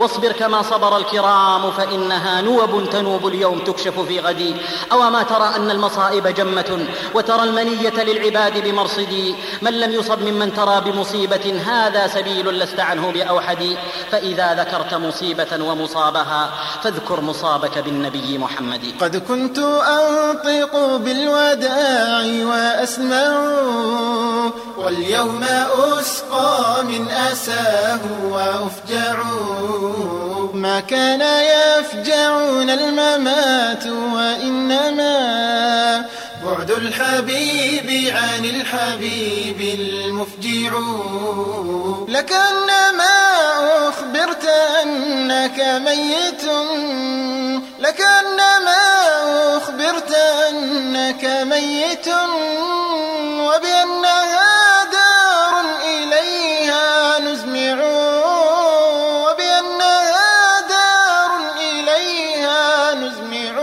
واصبر كما صبر الكرام فإنها نوب تنوب اليوم تكشف في غدي. أو ما ترى أن المصائب جمة وترى المنية للعباد بمرصدي. من لم يصب ممن ترى بمصيبة هذا سبيل لست عنه بأوحدي. فإذا ذكرت مصيبة ومصابها فاذكر مصابك بالنبي محمد. قد كنت أنطق بالوداع وأسمع واليوم أسقى من أساه وأفجع. ما كان يفجعون الممات وإنما بعد الحبيب عن الحبيب المفجع. لكأنما أخبرت أنك ميت لكأنما أخبرت أنك ميت وبأنها دار إليها نزمع وبأنها دار إليها نزمع.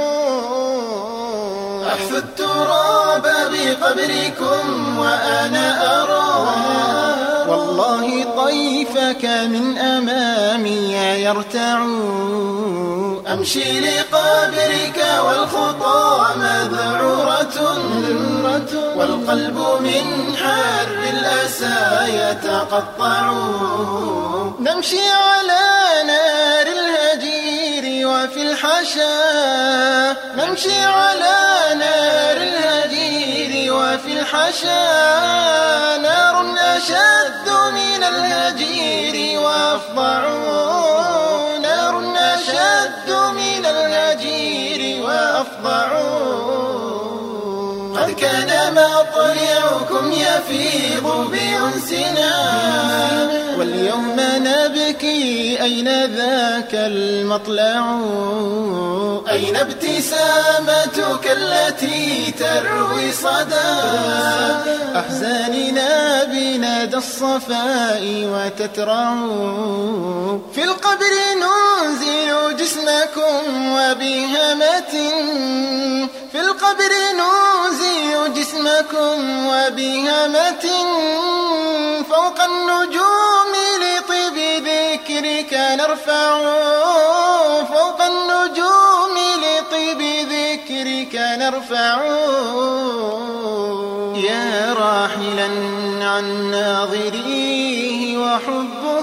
أحث التراب بقبركم وأنا أرى والله طيفك من أمامي يرتع. أمشي لقبرك والخطى مذعورة والقلب من حر الأسى يتقطع. نمشي على نار الهجير وفي الحشا نمشي على نار الهجير وفي الحشا. نار أشد من الهجير وأفظع نار أشد من الهجير وأفظع. قد كان مطلعكم يفيض بأنسنا واليوم نبكي أين ذاك المطلع. أين ابتسامتك التي تروي صدى أحزاننا بنادى الصفاء وتترع. في القبر ننزل جسمكم وبهمة في القبر ننزل جسمكم وبهمة فوق النجوم لطيب ذكرك نرفع فوق النجوم لطيب ذكرك نرفع. يا راحلا عن ناظريه وحبه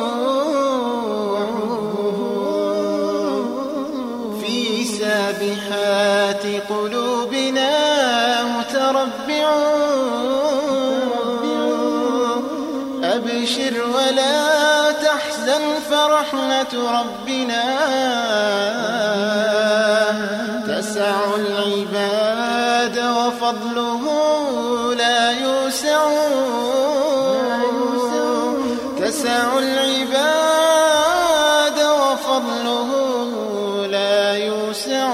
في سابحات قلوبنا متربع. أبشر ولا تحزن فرحمة ربنا تسع العباد وفضله لا يوسع تسع العباد وفضله لا يوسع.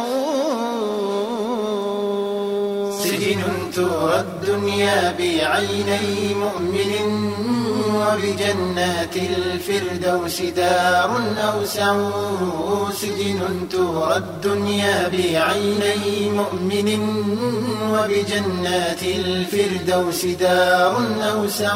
سجن ترى الدنيا بعيني مؤمن وبجنات الفردوس دار أوسع. سجن ترى الدنيا بعيني مؤمن وبجنات الفردوس دار أوسع.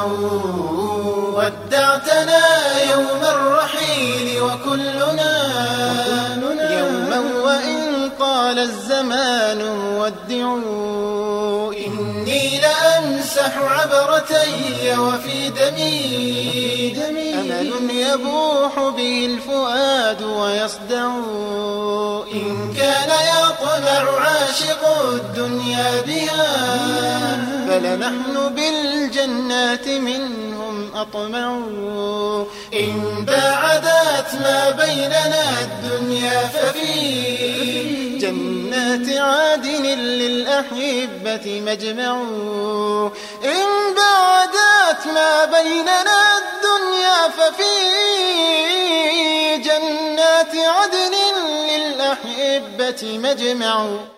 ودعتنا يوم الرحيل وكلنا يوما وإن طال الزمان ودعوا. إني لأمسح عبرتي وفي دمي أمل يبوح به الفؤاد ويصدع. إن كان يطمع عاشق الدنيا بها فلنحن بالجنات منهم أطمع. إن باعدت ما بيننا الدنيا ففي جنات عدن للأحبة مجمع. إن بعدت ما بيننا الدنيا ففي جنات عدن للأحبة مجمع.